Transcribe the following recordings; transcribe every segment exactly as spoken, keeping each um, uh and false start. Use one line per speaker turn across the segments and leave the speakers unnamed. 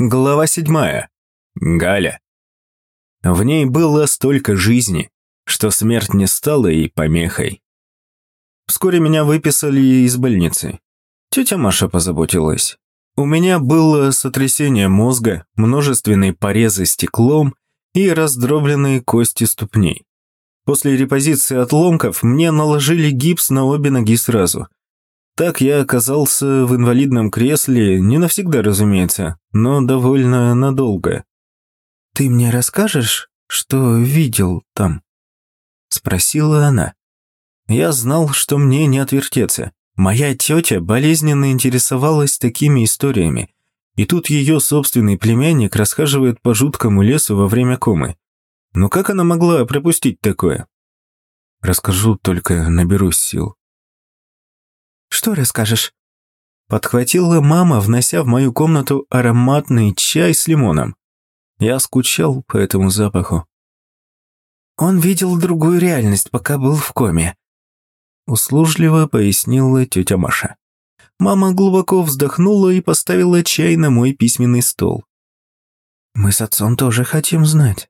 Глава седьмая. Галя. В ней было столько жизни, что смерть не стала ей помехой. Вскоре меня выписали из больницы. Тетя Маша позаботилась. У меня было сотрясение мозга, множественные порезы стеклом и раздробленные кости ступней. После репозиции отломков мне наложили гипс на обе ноги сразу. Так я оказался в инвалидном кресле, не навсегда, разумеется, но довольно надолго. «Ты мне расскажешь, что видел там?» – спросила она. Я знал, что мне не отвертеться. Моя тетя болезненно интересовалась такими историями, и тут ее собственный племянник расхаживает по жуткому лесу во время комы. Ну как она могла пропустить такое? Расскажу, только наберусь сил. «Что расскажешь?» Подхватила мама, внося в мою комнату ароматный чай с лимоном. Я скучал по этому запаху. «Он видел другую реальность, пока был в коме», услужливо пояснила тетя Маша. Мама глубоко вздохнула и поставила чай на мой письменный стол. «Мы с отцом тоже хотим знать».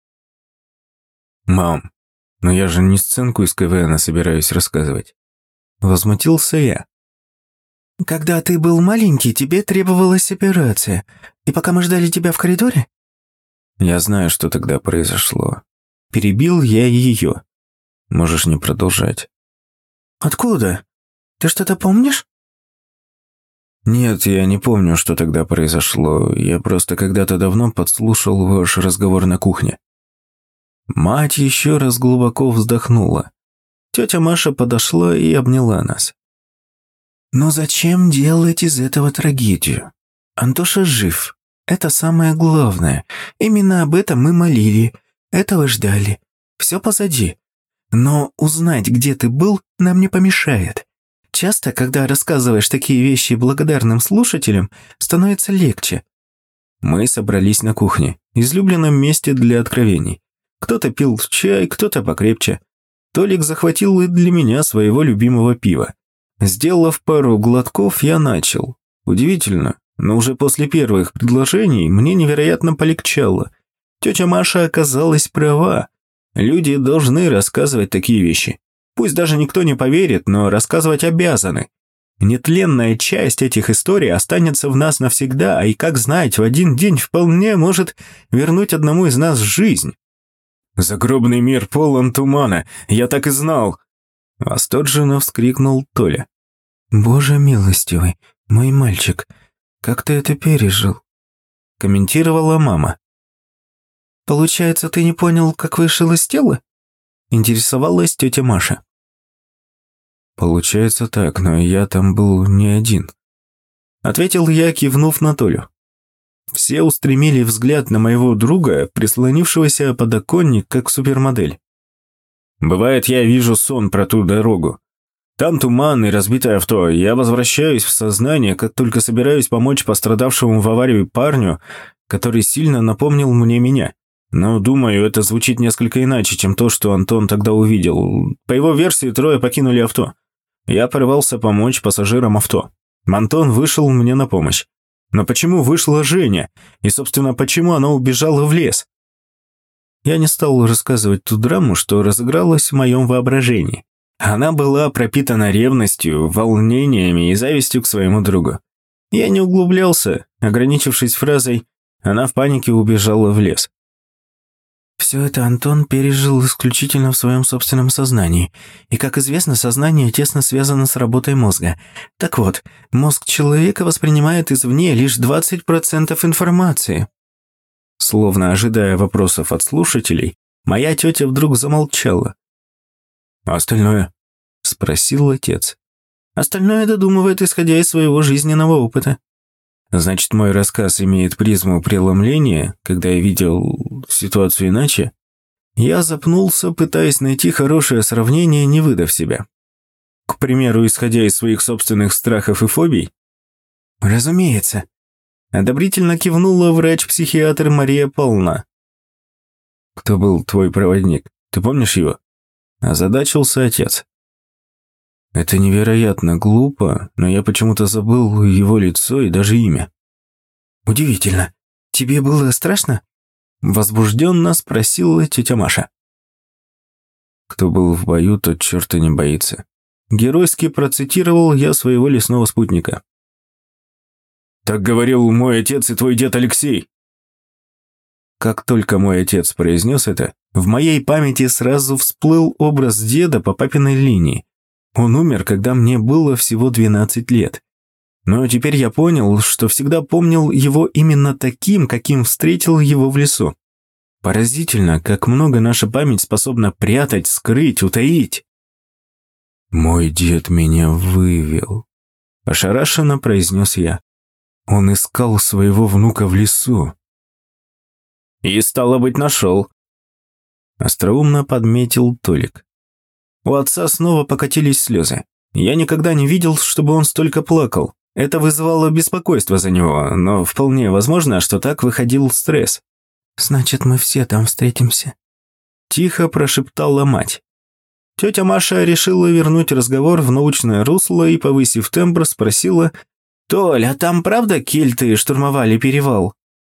«Мам, но я же не сценку из КВН собираюсь рассказывать». Возмутился я. «Когда ты был маленький, тебе требовалась операция. И пока мы ждали тебя в коридоре?» Я знаю, что тогда произошло. Перебил я ее. Можешь не продолжать. «Откуда? Ты что-то помнишь?» «Нет, я не помню, что тогда произошло. Я просто когда-то давно подслушал ваш разговор на кухне». Мать еще раз глубоко вздохнула. Тетя Маша подошла и обняла нас. «Но зачем делать из этого трагедию? Антоша жив. Это самое главное. Именно об этом мы молили. Этого ждали. Все позади. Но узнать, где ты был, нам не помешает. Часто, когда рассказываешь такие вещи благодарным слушателям, становится легче». Мы собрались на кухне, излюбленном месте для откровений. Кто-то пил чай, кто-то покрепче. Толик захватил и для меня своего любимого пива. Сделав пару глотков, я начал. Удивительно, но уже после первых предложений мне невероятно полегчало. Тетя Маша оказалась права. Люди должны рассказывать такие вещи. Пусть даже никто не поверит, но рассказывать обязаны. Нетленная часть этих историй останется в нас навсегда, и, как знать, в один день вполне может вернуть одному из нас жизнь. «Загробный мир полон тумана, я так и знал!» Восторженно вскрикнул Толя. «Боже милостивый, мой мальчик, как ты это пережил?» Комментировала мама. «Получается, ты не понял, как вышел из тела?» Интересовалась тетя Маша. «Получается так, но я там был не один», ответил я, кивнув на Толю. Все устремили взгляд на моего друга, прислонившегося о подоконник, как супермодель. «Бывает, я вижу сон про ту дорогу. Там туман и разбитое авто. Я возвращаюсь в сознание, как только собираюсь помочь пострадавшему в аварии парню, который сильно напомнил мне меня. Но, думаю, это звучит несколько иначе, чем то, что Антон тогда увидел. По его версии, трое покинули авто. Я порывался помочь пассажирам авто. Антон вышел мне на помощь. Но почему вышла Женя? И, собственно, почему она убежала в лес?» Я не стал рассказывать ту драму, что разыгралась в моем воображении. Она была пропитана ревностью, волнениями и завистью к своему другу. Я не углублялся, ограничившись фразой «она в панике убежала в лес». Все это Антон пережил исключительно в своем собственном сознании. И, как известно, сознание тесно связано с работой мозга. Так вот, мозг человека воспринимает извне лишь двадцать процентов информации. Словно ожидая вопросов от слушателей, моя тетя вдруг замолчала. «А остальное?» – спросил отец. «Остальное додумывает, исходя из своего жизненного опыта». «Значит, мой рассказ имеет призму преломления, когда я видел ситуацию иначе?» Я запнулся, пытаясь найти хорошее сравнение, не выдав себя. К примеру, исходя из своих собственных страхов и фобий? «Разумеется», – одобрительно кивнула врач-психиатр Мария Павловна. «Кто был твой проводник? Ты помнишь его?» – озадачился отец. Это невероятно глупо, но я почему-то забыл его лицо и даже имя. «Удивительно. тебе было страшно?» Возбужденно спросила тетя Маша. «Кто был в бою, тот черта не боится». Геройски процитировал я своего лесного спутника. «Так говорил мой отец и твой дед Алексей». Как только мой отец произнес это, в моей памяти сразу всплыл образ деда по папиной линии. Он умер, когда мне было всего двенадцать лет. Но теперь я понял, что всегда помнил его именно таким, каким встретил его в лесу. Поразительно, как много наша память способна прятать, скрыть, утаить. «Мой дед меня вывел», – ошарашенно произнес я. «Он искал своего внука в лесу». «И, стало быть, нашел», – остроумно подметил Толик. У отца снова покатились слезы. Я никогда не видел, чтобы он столько плакал. Это вызывало беспокойство за него, но вполне возможно, что так выходил стресс. «Значит, мы все там встретимся», – тихо прошептала мать. Тетя Маша решила вернуть разговор в научное русло и, повысив тембр, спросила: «Толь, а там правда кельты штурмовали перевал?»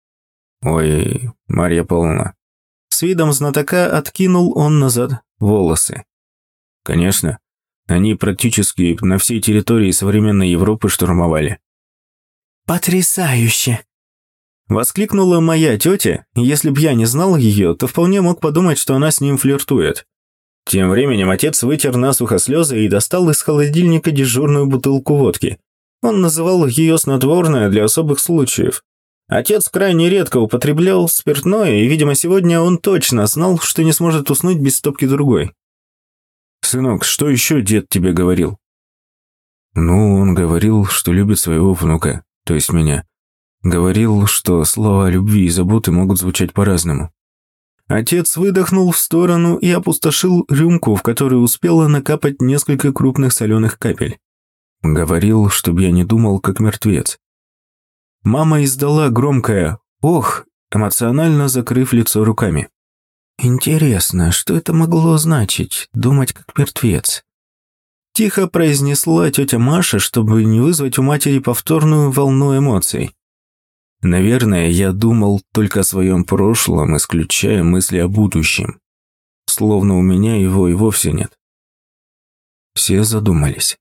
«Ой, Марья Павловна». С видом знатока откинул он назад волосы. «Конечно, они практически на всей территории современной Европы штурмовали».
«Потрясающе!»
Воскликнула моя тетя, и если б я не знал ее, то вполне мог подумать, что она с ним флиртует. Тем временем отец вытер насухо слезы и достал из холодильника дежурную бутылку водки. Он называл ее снотворное для особых случаев. Отец крайне редко употреблял спиртное, и, видимо, сегодня он точно знал, что не сможет уснуть без стопки другой. «Сынок, что еще дед тебе говорил?» «Ну, он говорил, что любит своего внука, то есть меня. Говорил, что слова любви и заботы могут звучать по-разному». Отец выдохнул в сторону и опустошил рюмку, в которую успело накапать несколько крупных соленых капель. Говорил, чтобы я не думал, как мертвец. Мама издала громкое «ох», эмоционально закрыв лицо руками. «Интересно, что это могло значить, думать как мертвец?» Тихо произнесла тетя Маша, чтобы не вызвать у матери повторную волну эмоций. Наверное, я думал только о своем прошлом, исключая мысли о будущем. Словно у меня его и вовсе нет. Все задумались.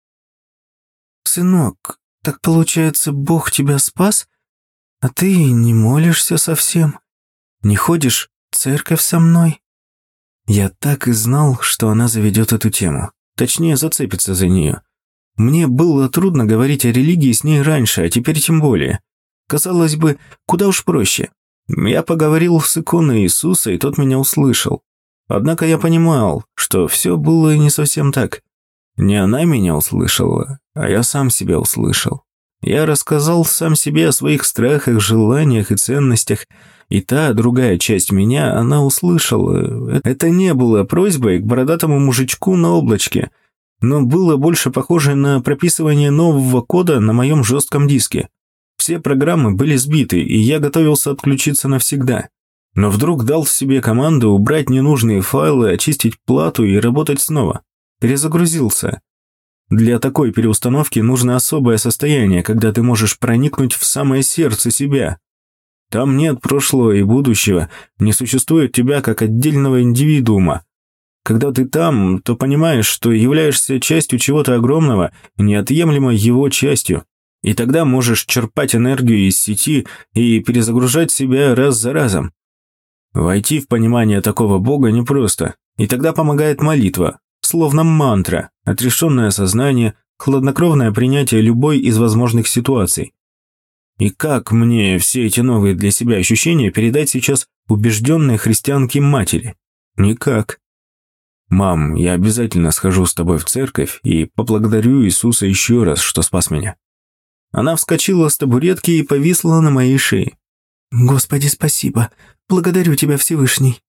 «Сынок, так получается, Бог тебя спас, а ты не молишься совсем? Не ходишь в церковь со мной?»
Я так и знал, что она заведет эту тему. Точнее, зацепится за нее. Мне было трудно говорить о религии с ней раньше, а теперь тем более. Казалось бы, куда уж проще. Я поговорил с иконой Иисуса, и тот меня услышал. Однако я понимал, что все было не совсем так. Не она меня услышала, а я сам себя услышал. Я рассказал сам себе о своих страхах, желаниях и ценностях, и та, другая часть меня, она услышала. Это не было просьбой к бородатому мужичку на облачке, но было больше похоже на прописывание нового кода на моем жестком диске. Все программы были сбиты, и я готовился отключиться навсегда. Но вдруг дал себе команду убрать ненужные файлы, очистить плату и работать снова. Перезагрузился. Для такой переустановки нужно особое состояние, когда ты можешь проникнуть в самое сердце себя. Там нет прошлого и будущего, не существует тебя как отдельного индивидуума. Когда ты там, то понимаешь, что являешься частью чего-то огромного, неотъемлемой его частью. И тогда можешь черпать энергию из сети и перезагружать себя раз за разом. Войти в понимание такого Бога непросто, и тогда помогает молитва, словно мантра, отрешенное сознание, хладнокровное принятие любой из возможных ситуаций. И как мне все эти новые для себя ощущения передать сейчас убежденной христианке матери? Никак. «Мам, я обязательно схожу с тобой в церковь и поблагодарю Иисуса еще раз, что спас меня». Она вскочила с табуретки и повисла на моей шее.
«Господи, спасибо. Благодарю тебя, Всевышний».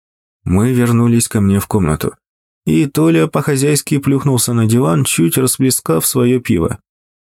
Мы вернулись ко мне в комнату, и Толя по-хозяйски плюхнулся на диван, чуть расплескав свое пиво.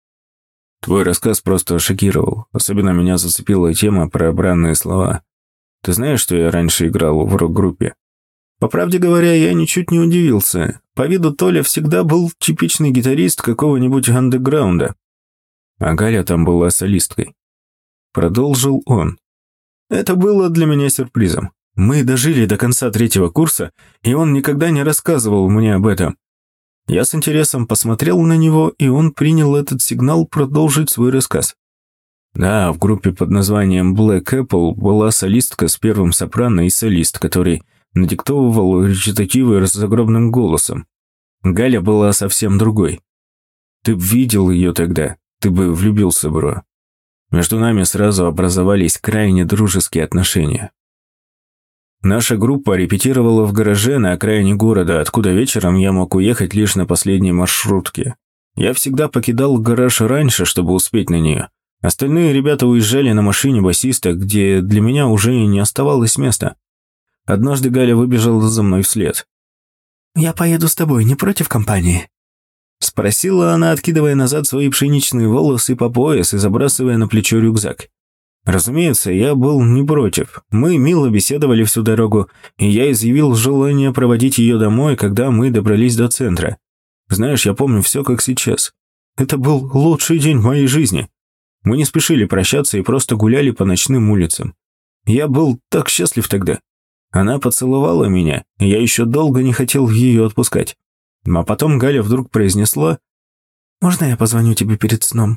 «Твой рассказ просто шокировал. Особенно меня зацепила тема про бранные слова. Ты знаешь, что я раньше играл в рок-группе?» По правде говоря, я ничуть не удивился. По виду Толя всегда был типичный гитарист какого-нибудь андеграунда. А Галя там была солисткой. Продолжил он. Это было для меня сюрпризом. Мы дожили до конца третьего курса, и он никогда не рассказывал мне об этом. Я с интересом посмотрел на него, и он принял этот сигнал продолжить свой рассказ. Да, в группе под названием Black Apple была солистка с первым сопрано и солист, который надиктовывал речитативы с загробным голосом. Галя была совсем другой. Ты б видел ее тогда, ты бы влюбился, бро. Между нами сразу образовались крайне дружеские отношения. Наша группа репетировала в гараже на окраине города, откуда вечером я мог уехать лишь на последней маршрутке. Я всегда покидал гараж раньше, чтобы успеть на нее. Остальные ребята уезжали на машине басиста, где для меня уже не оставалось места. Однажды Галя выбежала за мной вслед.
«Я поеду с тобой, не против компании?»
Спросила она, откидывая назад свои пшеничные волосы по пояс и забрасывая на плечо рюкзак. Разумеется, я был не против. Мы мило беседовали всю дорогу, и я изъявил желание проводить ее домой, когда мы добрались до центра. Знаешь, я помню все как сейчас. Это был лучший день в моей жизни. Мы не спешили прощаться и просто гуляли по ночным улицам. Я был так счастлив тогда. Она поцеловала меня, и я еще долго не хотел ее отпускать. А потом Галя вдруг произнесла:
«Можно я позвоню тебе перед сном?»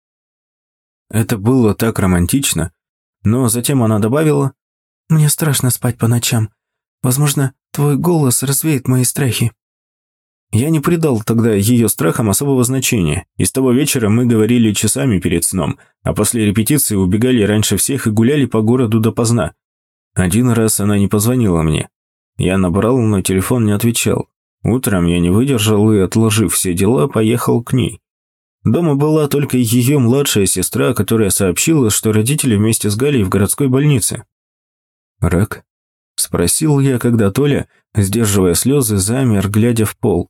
Это было так романтично, но затем она добавила:
«Мне страшно спать по ночам. Возможно, твой голос развеет мои страхи».
Я не придал тогда ее страхам особого значения, и с того вечера мы говорили часами перед сном, а после репетиции убегали раньше всех и гуляли по городу допоздна. Один раз она не позвонила мне. Я набрал, но телефон не отвечал. Утром я не выдержал и, отложив все дела, поехал к ней. Дома была только ее младшая сестра, которая сообщила, что родители вместе с Галей в городской больнице. «Рак?» – спросил я, когда Толя, сдерживая слезы, замер, глядя в пол.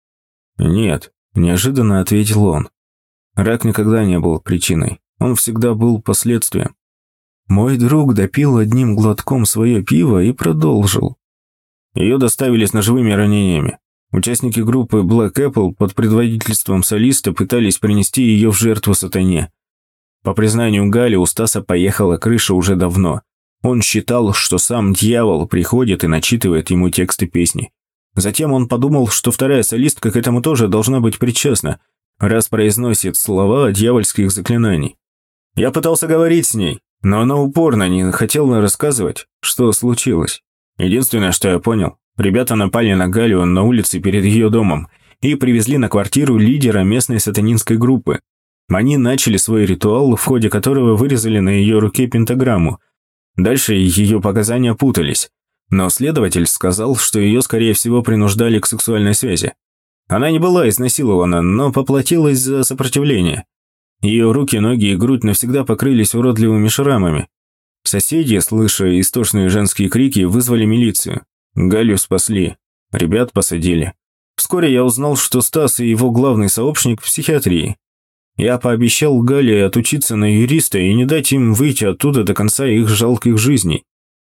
«Нет», – неожиданно ответил он. «Рак никогда не был причиной, он всегда был последствием». Мой друг допил одним глотком свое пиво и продолжил. Ее доставили с ножевыми ранениями. Участники группы Black Apple под предводительством солиста пытались принести ее в жертву сатане. По признанию Гали, у Стаса поехала крыша уже давно. Он считал, что сам дьявол приходит и начитывает ему тексты песни. Затем он подумал, что вторая солистка к этому тоже должна быть причастна, раз произносит слова дьявольских заклинаний. Я пытался говорить с ней, но она упорно не хотела рассказывать, что случилось. Единственное, что я понял, ребята напали на Галю на улице перед ее домом и привезли на квартиру лидера местной сатанинской группы. Они начали свой ритуал, в ходе которого вырезали на ее руке пентаграмму. Дальше ее показания путались, но следователь сказал, что ее, скорее всего, принуждали к сексуальной связи. Она не была изнасилована, но поплатилась за сопротивление. Ее руки, ноги и грудь навсегда покрылись уродливыми шрамами. Соседи, слыша истошные женские крики, вызвали милицию. Галю спасли. Ребят посадили. Вскоре я узнал, что Стас и его главный сообщник в психиатрии. Я пообещал Гале отучиться на юриста и не дать им выйти оттуда до конца их жалких жизней.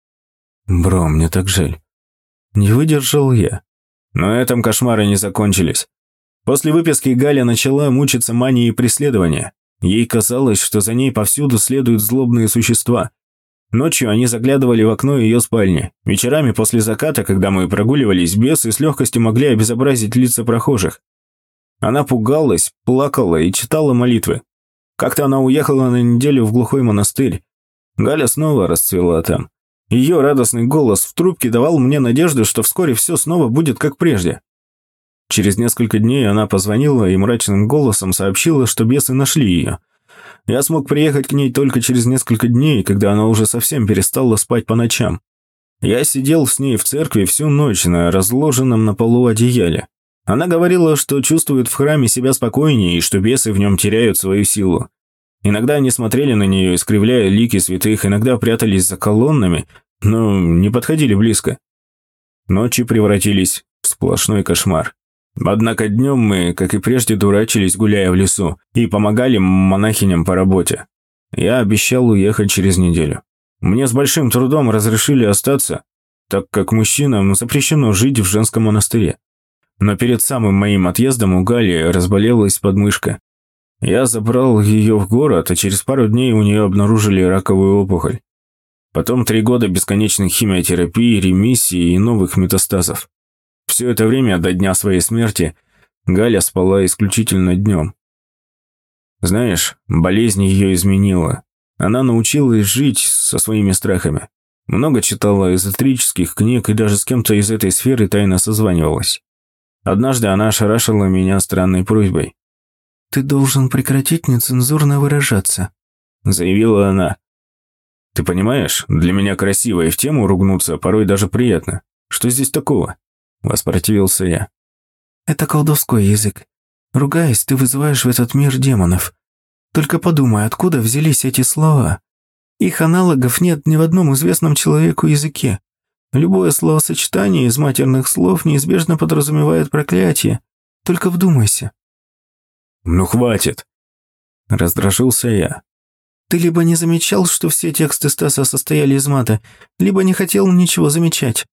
Бро, мне так жаль. Не выдержал я. Но на этом кошмары не закончились. После выписки Галя начала мучиться манией преследования. Ей казалось, что за ней повсюду следуют злобные существа. Ночью они заглядывали в окно ее спальни. Вечерами после заката, когда мы прогуливались, бесы с легкостью могли обезобразить лица прохожих. Она пугалась, плакала и читала молитвы. Как-то она уехала на неделю в глухой монастырь. Галя снова расцвела там. Ее радостный голос в трубке давал мне надежду, что вскоре все снова будет как прежде. Через несколько дней она позвонила и мрачным голосом сообщила, что бесы нашли ее. Я смог приехать к ней только через несколько дней, когда она уже совсем перестала спать по ночам. Я сидел с ней в церкви всю ночь на разложенном на полу одеяле. Она говорила, что чувствует в храме себя спокойнее и что бесы в нем теряют свою силу. Иногда они смотрели на нее, искривляя лики святых, иногда прятались за колоннами, но не подходили близко. Ночи превратились в сплошной кошмар. Однако днем мы, как и прежде, дурачились, гуляя в лесу, и помогали монахиням по работе. Я обещал уехать через неделю. Мне с большим трудом разрешили остаться, так как мужчинам запрещено жить в женском монастыре. Но перед самым моим отъездом у Гали разболелась подмышка. Я забрал ее в город, а через пару дней у нее обнаружили раковую опухоль.
Потом три года бесконечной химиотерапии, ремиссии и новых метастазов. Все это время до дня своей смерти Галя спала исключительно днем. Знаешь, болезнь ее изменила. Она научилась жить со своими страхами. Много читала эзотерических книг и даже с кем-то из этой сферы тайно созванивалась. Однажды она ошарашила меня странной просьбой.
«Ты должен прекратить нецензурно выражаться», —
заявила она. «Ты понимаешь, для меня красиво и в тему ругнуться порой даже приятно. Что здесь такого?» – воспротивился я.
«Это колдовской язык. Ругаясь, ты вызываешь в этот мир демонов. Только подумай, откуда взялись эти слова? Их аналогов нет ни в одном известном человеку языке. Любое словосочетание из матерных слов неизбежно подразумевает проклятие. Только вдумайся».
«Ну хватит!» – раздражился я.
«Ты либо не замечал, что все тексты Стаса состояли из мата, либо не хотел ничего замечать».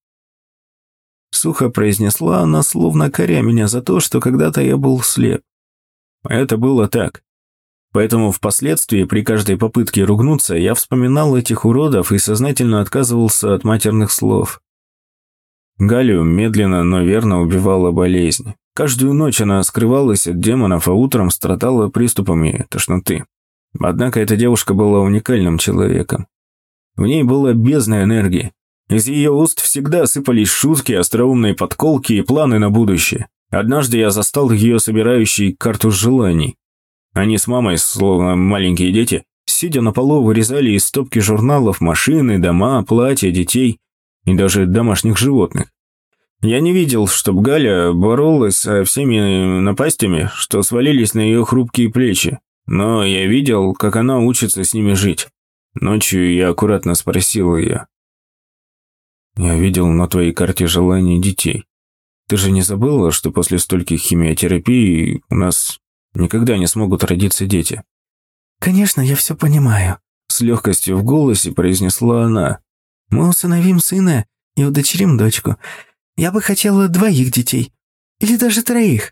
Сухо произнесла она, словно коря меня за то, что когда-то я был слеп. Это было так. Поэтому впоследствии при каждой попытке ругнуться я вспоминал этих уродов и сознательно отказывался от матерных слов. Галю медленно, но верно убивала болезнь. Каждую ночь она скрывалась от демонов, а утром страдала приступами тошноты. Однако эта девушка была уникальным человеком. В ней была бездна энергии. Из ее уст всегда сыпались шутки, остроумные подколки и планы на будущее. Однажды я застал ее собирающей карту желаний. Они с мамой, словно маленькие дети, сидя на полу, вырезали из стопки журналов машины, дома, платья, детей и даже домашних животных. Я не видел, чтоб Галя боролась со всеми напастями, что свалились на ее хрупкие плечи, но я видел, как она учится с ними жить. Ночью я аккуратно спросил ее. «Я видел на твоей карте желаний детей. Ты же не забыла, что после стольких химиотерапий у нас никогда не смогут родиться дети?»
«Конечно, я все понимаю», —
с легкостью в голосе произнесла она.
«Мы усыновим сына и удочерим дочку. Я бы хотела двоих детей. Или даже троих».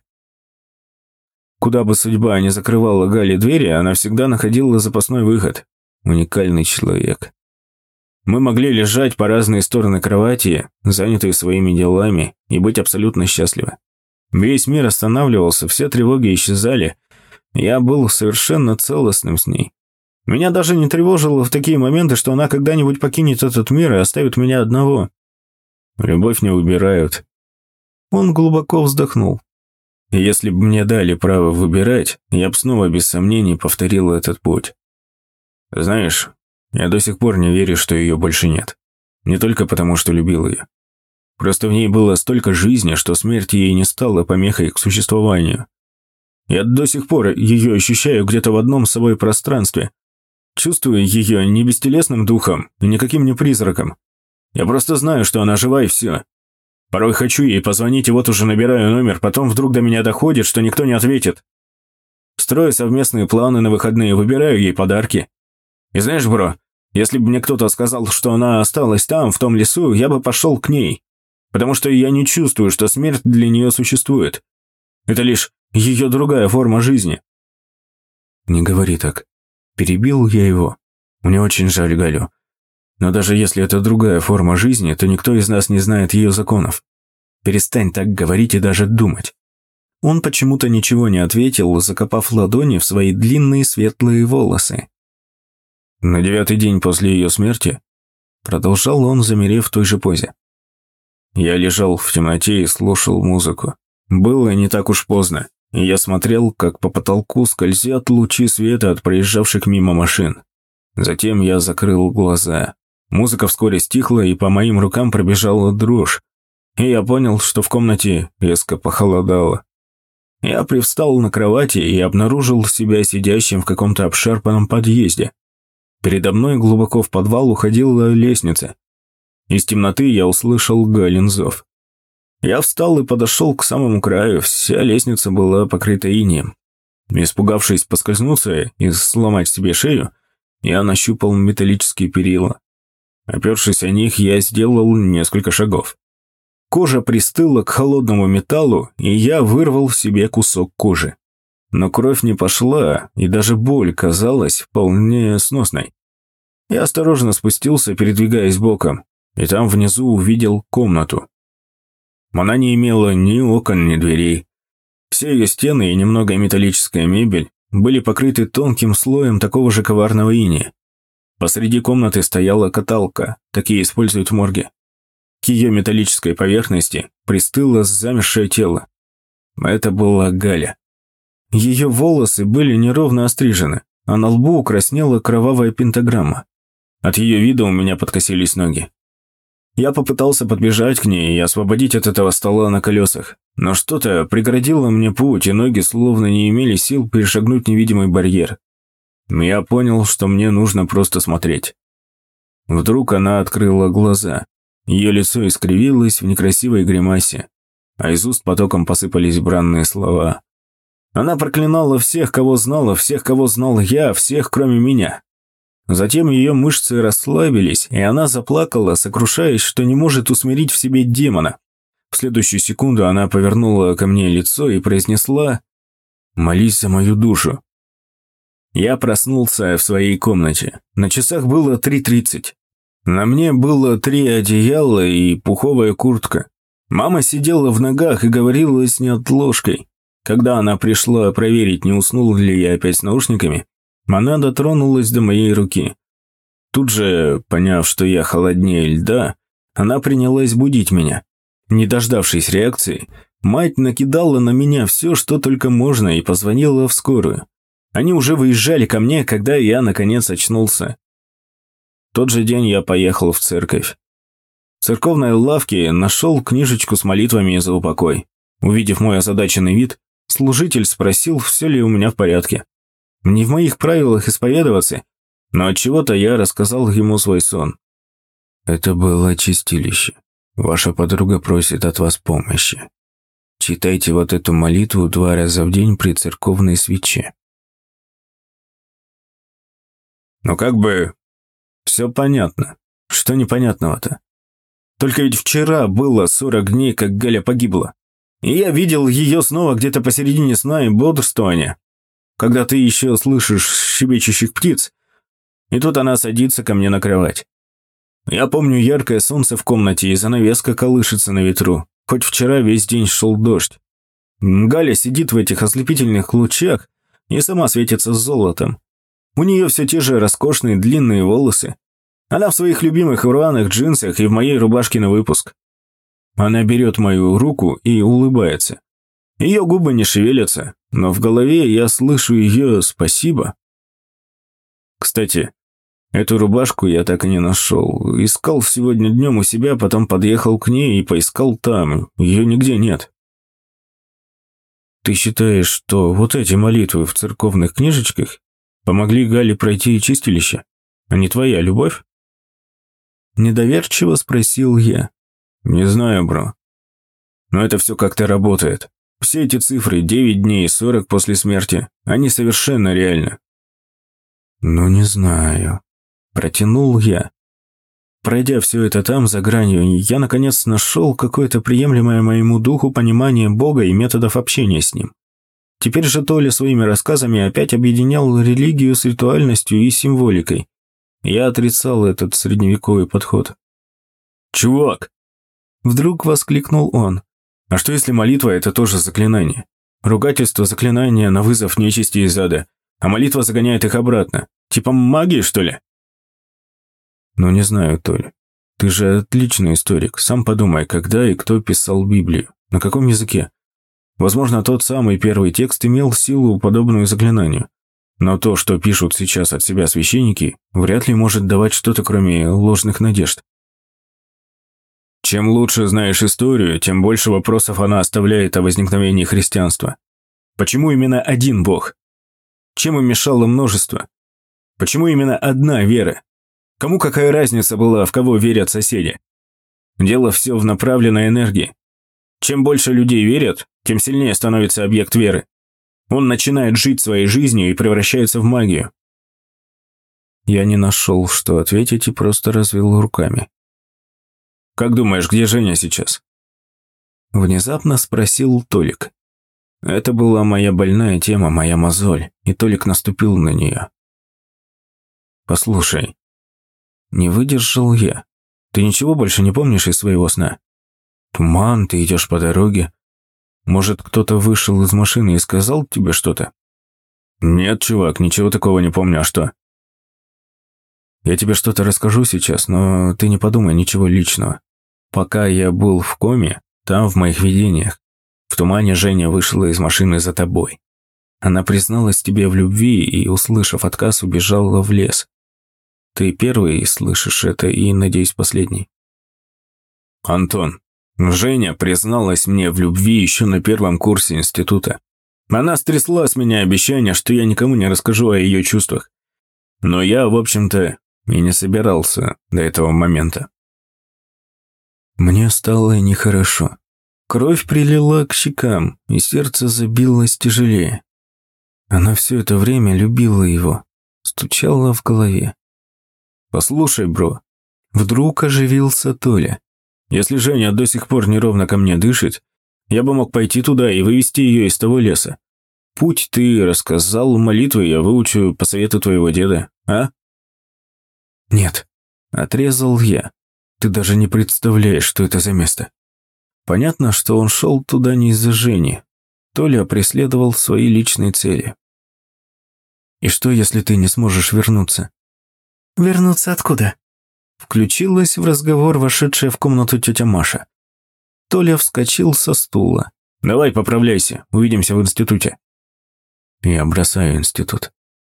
Куда бы судьба ни закрывала Гале двери, она всегда находила запасной выход. Уникальный человек. Мы могли лежать по разные стороны кровати, занятые своими делами, и быть абсолютно счастливы. Весь мир останавливался, все тревоги исчезали. Я был совершенно целостным с ней. Меня даже не тревожило в такие моменты, что она когда-нибудь покинет этот мир и оставит меня одного. Любовь не выбирают. Он глубоко вздохнул. И если бы мне дали право выбирать, я бы снова без сомнений повторил этот путь. Знаешь, я до сих пор не верю, что ее больше нет. Не только потому, что любил ее. Просто в ней было столько жизни, что смерть ей не стала помехой к существованию. Я до сих пор ее ощущаю где-то в одном с собой пространстве. Чувствую ее не бестелесным духом и никаким не призраком. Я просто знаю, что она жива и все. Порой хочу ей позвонить, и вот уже набираю номер, потом вдруг до меня доходит, что никто не ответит. Строю совместные планы на выходные, выбираю ей подарки. И знаешь, бро, если бы мне кто-то сказал, что она осталась там, в том лесу, я бы пошел к ней. Потому что я не чувствую, что смерть для нее существует. Это лишь ее другая форма жизни. Не говори так. Перебил я его. Мне очень жаль Галю. Но даже если это другая форма жизни, то никто из нас не знает ее законов. Перестань так говорить и даже думать. Он почему-то ничего не ответил, закопав ладони в свои длинные светлые волосы. На девятый день после ее смерти, продолжал он, замерев в той же позе. Я лежал в темноте и слушал музыку. Было не так уж поздно, и я смотрел, как по потолку скользят лучи света от проезжавших мимо машин. Затем я закрыл глаза. Музыка вскоре стихла, и по моим рукам пробежала дрожь. И я понял, что в комнате резко похолодало. Я привстал на кровати и обнаружил себя сидящим в каком-то обшарпанном подъезде. Передо мной глубоко в подвал уходила лестница. Из темноты я услышал Галин зов. Я встал и подошел к самому краю, вся лестница была покрыта инеем. Испугавшись поскользнуться и сломать себе шею, я нащупал металлические перила. Опершись о них, я сделал несколько шагов. Кожа пристыла к холодному металлу, и я вырвал себе кусок кожи. Но кровь не пошла, и даже боль казалась вполне сносной. Я осторожно спустился, передвигаясь боком, и там внизу увидел комнату. Она не имела ни окон, ни дверей. Все ее стены и немного металлическая мебель были покрыты тонким слоем такого же коварного инея. Посреди комнаты стояла каталка, такие используют в морге. К ее металлической поверхности пристыло замершее тело. Это была Галя. Ее волосы были неровно острижены, а на лбу краснела кровавая пентаграмма. От ее вида у меня подкосились ноги. Я попытался подбежать к ней и освободить от этого стола на колесах, но что-то преградило мне путь, и ноги словно не имели сил перешагнуть невидимый барьер. Я понял, что мне нужно просто смотреть. Вдруг она открыла глаза. Ее лицо искривилось в некрасивой гримасе, а из уст потоком посыпались бранные слова. Она проклинала всех, кого знала, всех, кого знал я, всех, кроме меня. Затем ее мышцы расслабились, и она заплакала, сокрушаясь, что не может усмирить в себе демона. В следующую секунду она повернула ко мне лицо и произнесла «Молись за мою душу». Я проснулся в своей комнате. На часах было три тридцать. На мне было три одеяла и пуховая куртка. Мама сидела в ногах и говорила с неотложкой. Когда она пришла проверить, не уснул ли я опять с наушниками, она дотронулась до моей руки. Тут же, поняв, что я холоднее льда, она принялась будить меня. Не дождавшись реакции, мать накидала на меня все, что только можно, и позвонила в скорую. Они уже выезжали ко мне, когда я, наконец, очнулся. В тот же день я поехал в церковь. В церковной лавке нашел книжечку с молитвами за упокой. Увидев мой озадаченный вид, служитель спросил, все ли у меня в порядке. Не в моих правилах исповедоваться, но отчего-то я рассказал ему свой сон.
Это было чистилище. Ваша подруга просит от вас помощи. Читайте вот эту молитву два раза в день при церковной свече.
Ну как бы все понятно. Что непонятного-то? Только ведь вчера было сорок дней, как Галя погибла. И я видел ее снова где-то посередине сна и бодрствования, когда ты еще слышишь щебечущих птиц, и тут она садится ко мне на кровать. Я помню яркое солнце в комнате, и занавеска колышется на ветру, хоть вчера весь день шел дождь. Галя сидит в этих ослепительных лучах и сама светится золотом. У нее все те же роскошные длинные волосы. Она в своих любимых рваных джинсах и в моей рубашке на выпуск. Она берет мою руку и улыбается. Ее губы не шевелятся, но в голове я слышу ее «спасибо». Кстати, эту рубашку я так и не нашел. Искал сегодня днем у себя, потом подъехал к ней и поискал там. Ее нигде нет. Ты считаешь, что вот эти молитвы в церковных книжечках помогли Гале пройти чистилище, а не твоя любовь? Недоверчиво спросил я. Не знаю, бро. Но это все как-то работает. Все эти цифры, девять дней и сорок после смерти, они совершенно реальны. Ну, не знаю. Протянул я. Пройдя все это там, за гранью, я наконец нашел какое-то приемлемое моему духу понимание Бога и методов общения с Ним. Теперь же Толя своими рассказами опять объединял религию с ритуальностью и символикой. Я отрицал этот средневековый подход. «Чувак!» Вдруг воскликнул он. «А что если молитва – это тоже заклинание? Ругательство заклинания на вызов нечисти из ада, а молитва загоняет их обратно. Типа магии, что ли?» «Ну не знаю, Толя. Ты же отличный историк. Сам подумай, когда и кто писал Библию. На каком языке? Возможно, тот самый первый текст имел силу, подобную заклинанию. Но то, что пишут сейчас от себя священники, вряд ли может давать что-то, кроме ложных надежд. Чем лучше знаешь историю, тем больше вопросов она оставляет о возникновении христианства. Почему именно один Бог? Чем им мешало множество? Почему именно одна вера? Кому какая разница была, в кого верят соседи? Дело все в направленной энергии. Чем больше людей верят, тем сильнее становится объект веры. Он начинает жить своей жизнью и превращается в магию. Я не нашел, что ответить, и просто развел руками. «Как думаешь, где Женя сейчас?» Внезапно спросил Толик. Это была моя больная тема, моя мозоль, и Толик наступил на нее. «Послушай,
Не выдержал я. Ты ничего больше не помнишь из своего сна? Туман, ты идешь по дороге. Может, кто-то вышел из машины и сказал тебе что-то? Нет, чувак, ничего такого не помню, а что? Я тебе что-то расскажу сейчас, но ты не подумай ничего личного. Пока я был в коме, там, в моих видениях, в тумане Женя вышла из машины за тобой. Она призналась тебе в любви и, услышав отказ, убежала в лес. Ты первый слышишь это и, надеюсь, последний. Антон, Женя призналась мне в любви еще на первом курсе института. Она стрясла с меня обещание, что я никому не расскажу о ее чувствах. Но я, в общем-то, и не собирался до этого момента. Мне стало нехорошо. Кровь прилила к щекам, и сердце забилось тяжелее. Она все это время любила его, стучала в голове. «Послушай, бро», вдруг оживился Толя. «Если Женя до сих пор неровно ко мне дышит, я бы мог пойти туда и вывести ее из того леса. Путь ты рассказал, молитвы я выучу по совету твоего деда, а?» «Нет», – отрезал я. «Ты даже не представляешь, что это за место». Понятно, что он шел туда не из-за Жени. Толя преследовал свои личные цели. «И что, если ты не сможешь вернуться?»
«Вернуться откуда?»
Включилась в разговор вошедшая в комнату тетя Маша. Толя вскочил со стула. «Давай, поправляйся, увидимся в институте». Я бросаю институт.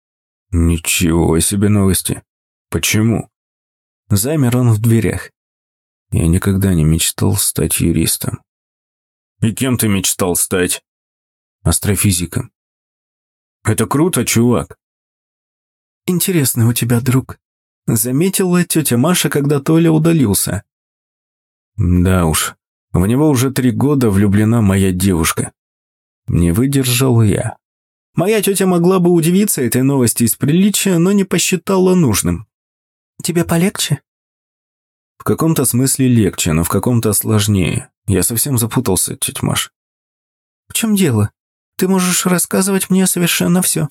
Ничего себе новости. Почему? Замер он в дверях. Я никогда не мечтал стать юристом. И кем ты мечтал стать? Астрофизиком. Это круто, чувак.
Интересный у тебя друг. Заметила тетя Маша, когда Толя удалился.
Да уж, в него уже три года влюблена моя девушка. Не выдержал я. Моя тетя могла бы удивиться этой новости из приличия, но не посчитала нужным.
Тебе полегче?
В каком-то смысле легче, но в каком-то сложнее. Я совсем запутался, тетя Маш.
В чем дело? Ты можешь рассказывать мне совершенно все.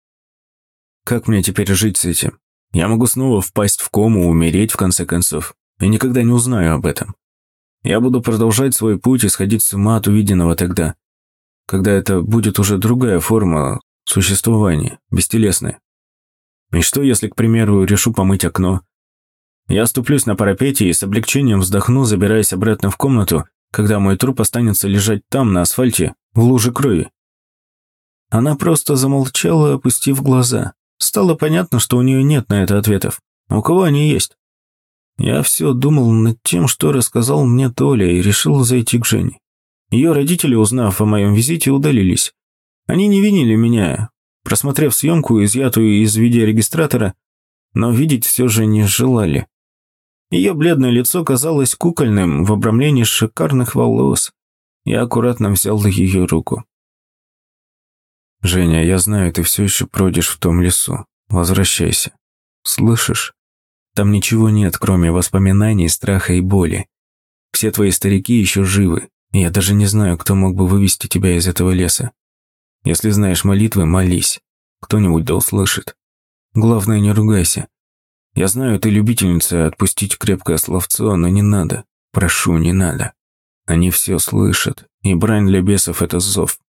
Как мне теперь жить с этим? Я могу снова впасть в кому, умереть в конце концов. Я никогда не узнаю об этом. Я буду продолжать свой путь и сходить с ума от увиденного тогда, когда это будет уже другая форма существования, бестелесная. И что, если, к примеру, решу помыть окно? Я ступлюсь на парапете и с облегчением вздохну, забираясь обратно в комнату, когда мой труп останется лежать там, на асфальте, в луже крови. Она просто замолчала, опустив глаза. Стало понятно, что у нее нет на это ответов. А у кого они есть? Я все думал над тем, что рассказал мне Толя, и решил зайти к Жене. Ее родители, узнав о моем визите, удалились. Они не винили меня, просмотрев съемку, изъятую из видеорегистратора, но видеть все же не желали. Ее бледное лицо казалось кукольным в обрамлении шикарных волос. Я аккуратно взял ее руку. «Женя, я знаю, ты все еще бродишь в том лесу. Возвращайся. Слышишь? Там ничего нет, кроме воспоминаний, страха и боли. Все твои старики еще живы, и я даже не знаю, кто мог бы вывести тебя из этого леса. Если знаешь молитвы, молись. Кто-нибудь да услышит. Главное, не ругайся. Я знаю, ты любительница отпустить крепкое словцо, но не надо. Прошу, не надо. Они все слышат, и брань для бесов – это зов.